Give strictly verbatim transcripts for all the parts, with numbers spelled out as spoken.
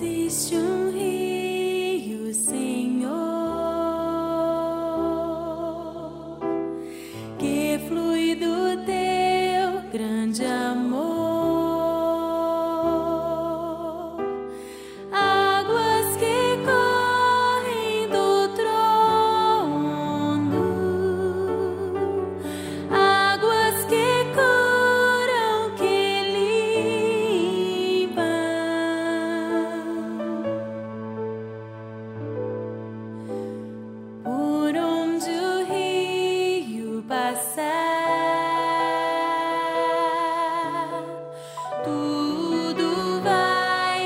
Existe um rio, Senhor, que flui do teu grande amor. Águas que correm do trono, águas que curam, que limpam. Por onde o rio passar, tudo vai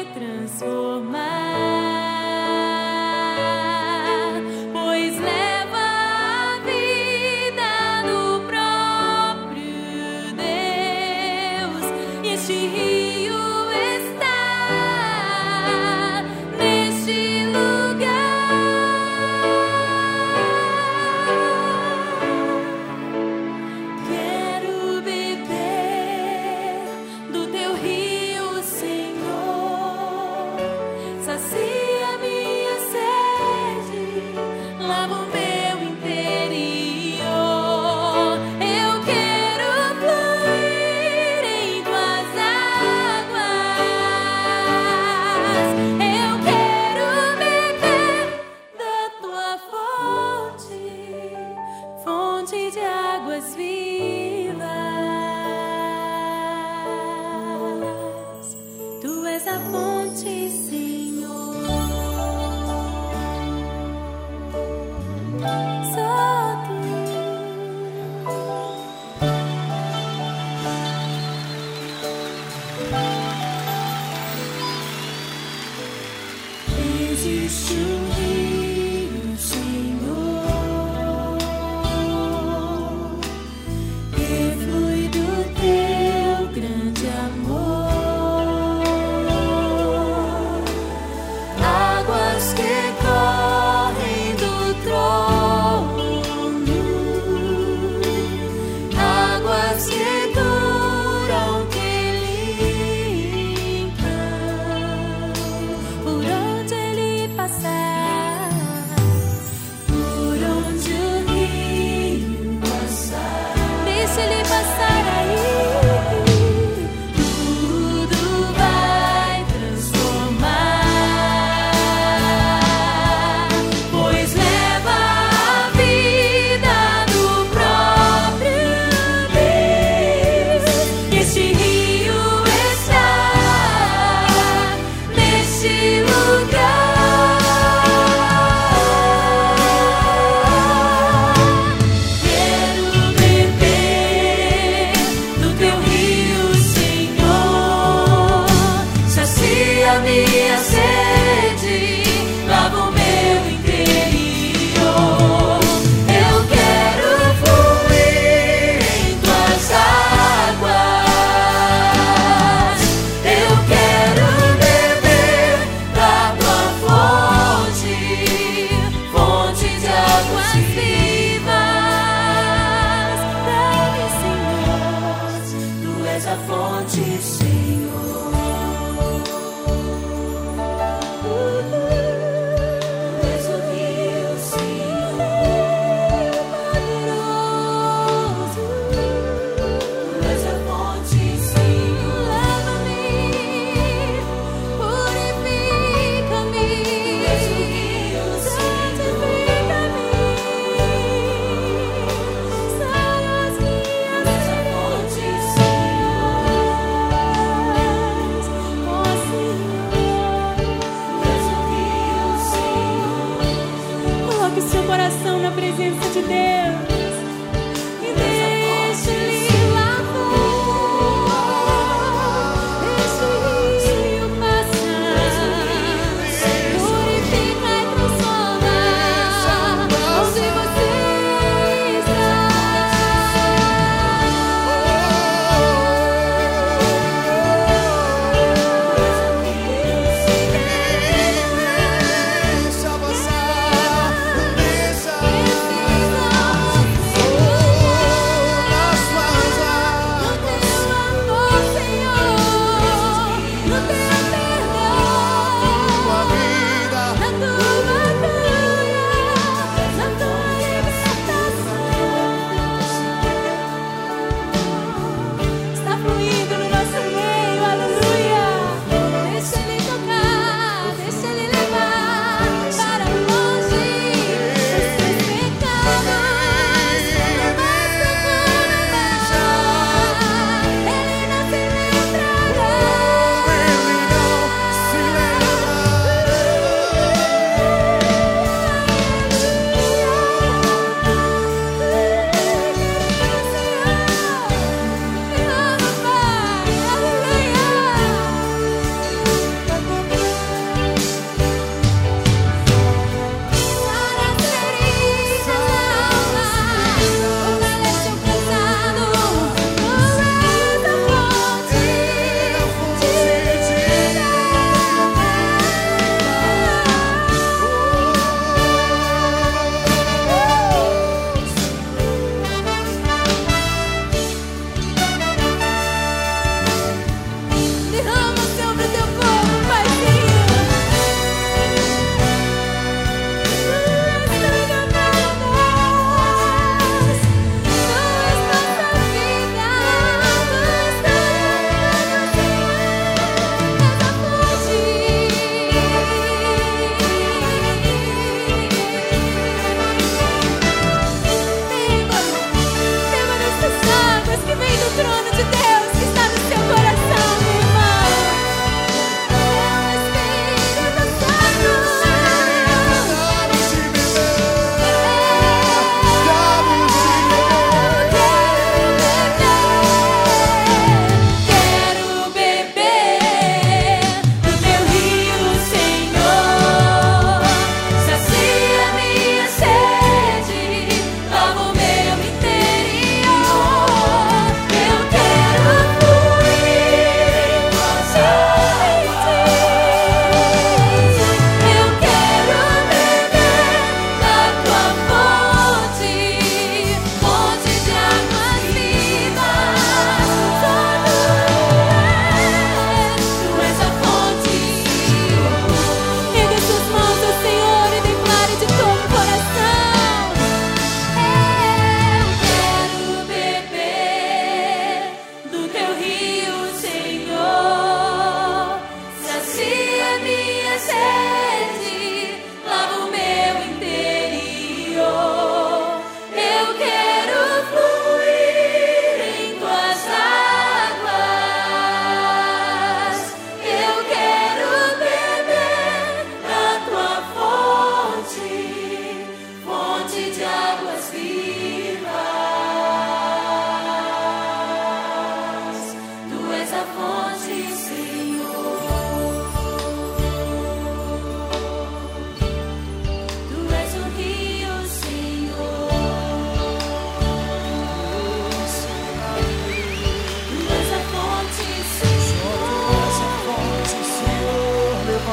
transformar, pois leva a vida do próprio Deus. E este rio está neste lugar. Quero beber do teu rio, Senhor. Sacia minha sede, lava o meu interior. Eu quero fluir em tuas águas. Eu quero beber da tua fonte, fonte de águas vivas. Tu és a fonte, Senhor. Só tu. Existe um rio, Senhor, que flui do teu grande amor. Águas que correm do trono, águas que curam, que limpam. Por onde ele passar,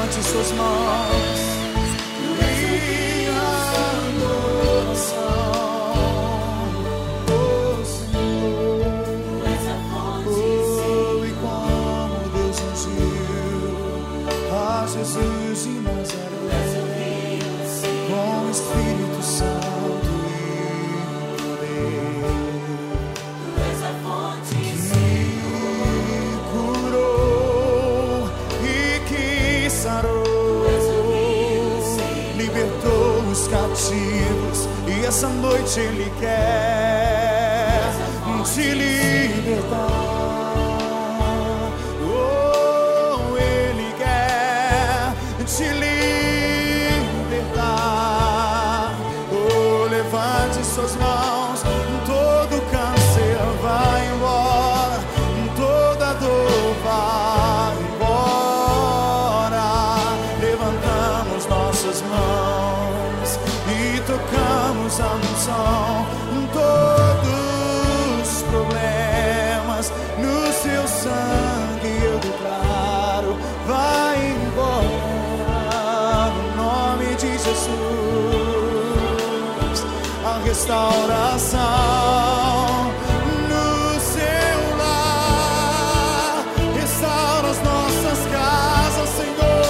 levante suas mãos em adoração. Oh Senhor, oh, e como Deus ungiu a Jesus de Nazaré com o Espírito Santo e poder, libertou os cativos, e essa noite Ele quer te libertar. Oh, Ele quer te libertar. Oh, levante suas mãos, todo câncer vai embora, toda dor vai embora. Levantamos nossas mãos e tocamos a unção. Todos os problemas no seu sangue eu declaro, vai embora no nome de Jesus. A restauração no seu lar, restaura as nossas casas, Senhor.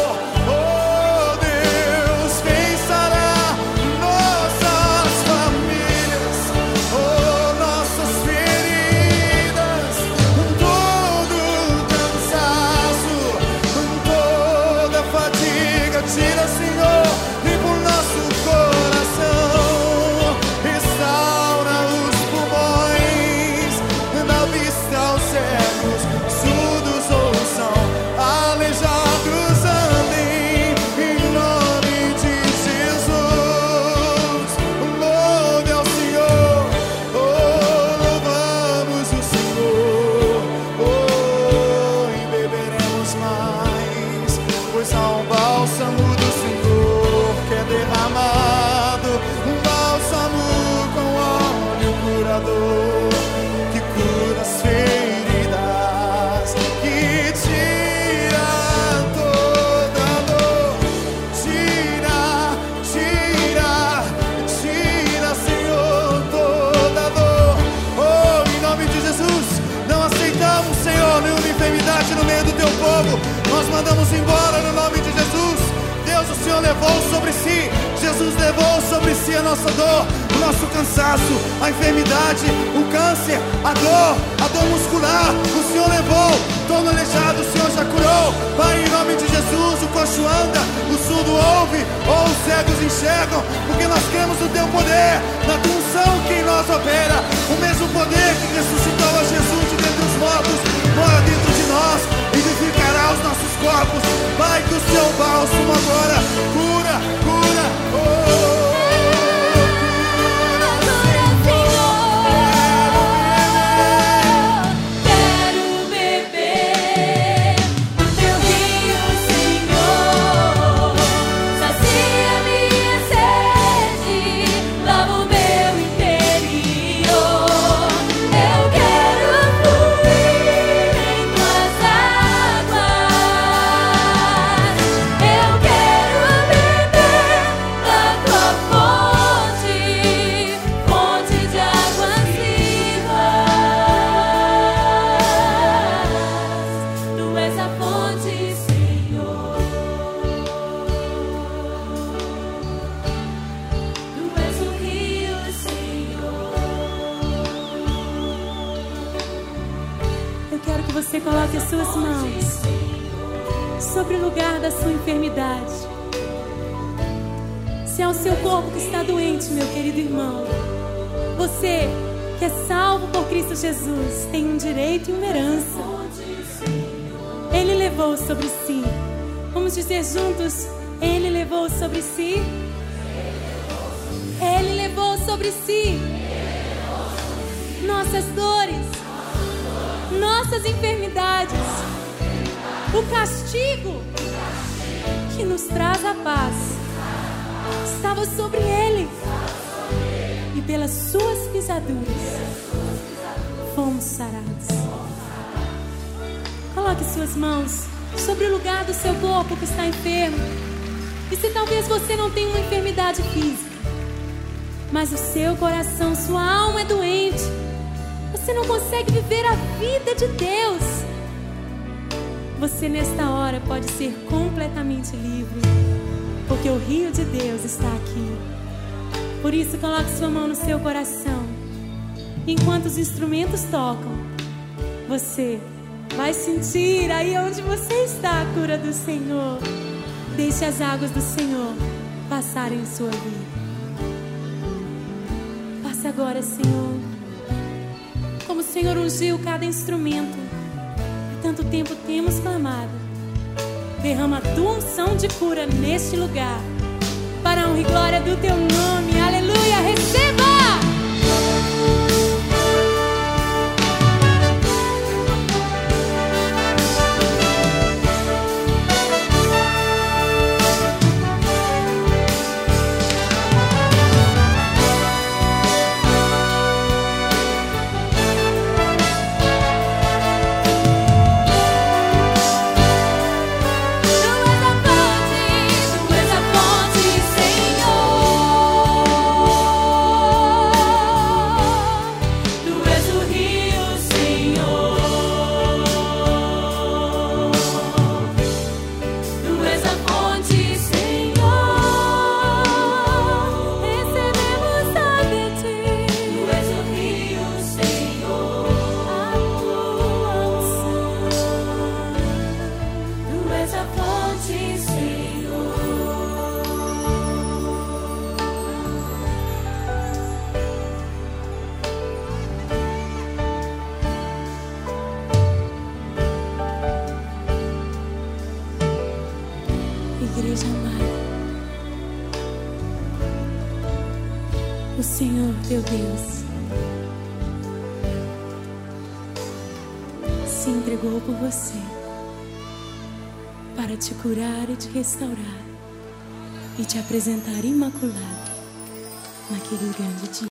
Tira, Senhor, limpa o nosso coração, restaura os pulmões, dá vista aos cegos, surdos ouçam, aleijados andem, em nome de Jesus. Louve ao Senhor, oh, louvamos o Senhor, oh, e beberemos mais, pois há um bálsamo do Senhor que é derramado, um bálsamo com óleo curador, que cura as feridas, que tira toda dor. Tira, tira, tira, Senhor, toda dor. Oh, em nome de Jesus, não aceitamos, Senhor, nenhuma enfermidade no meio do teu povo. Nós mandamos embora no nome de Jesus. Deus, o Senhor levou sobre si, Jesus levou sobre si a nossa dor, o nosso cansaço, a enfermidade, o câncer, a dor, a dor muscular, o Senhor levou. Todo aleijado o Senhor já curou. Pai, em nome de Jesus, o coxo anda, o surdo ouve, ou os cegos enxergam, porque nós cremos no teu poder, na tua unção que em nós opera. O mesmo poder que ressuscitou a Jesus de dentre os mortos mora dentro de nós, vivificará os nossos corpos. Pai, que o seu bálsamo agora cura, cura, oh, você coloque as suas mãos sobre o lugar da sua enfermidade. Se é o seu corpo que está doente, meu querido irmão, você que é salvo por Cristo Jesus tem um direito e uma herança. Ele levou sobre si. Vamos dizer juntos: Ele levou sobre si. Ele levou sobre si nossas dores, nossas enfermidades, o castigo que nos traz a paz estava sobre Ele, e pelas suas pisaduras fomos sarados. Coloque suas mãos sobre o lugar do seu corpo que está enfermo. E se talvez você não tenha uma enfermidade física, mas o seu coração, sua alma é doente, você não consegue viver a vida de Deus, você nesta hora pode ser completamente livre, porque o rio de Deus está aqui. Por isso, coloque sua mão no seu coração. Enquanto os instrumentos tocam, você vai sentir aí onde você está a cura do Senhor. Deixe as águas do Senhor passarem em sua vida. Passe agora, Senhor. Como o Senhor ungiu cada instrumento, há tanto tempo temos clamado. Derrama a tua unção de cura neste lugar, para a honra e glória do teu nome. Aleluia, receba! Igreja amada, o Senhor teu Deus se entregou por você para te curar e te restaurar e te apresentar imaculado naquele grande dia.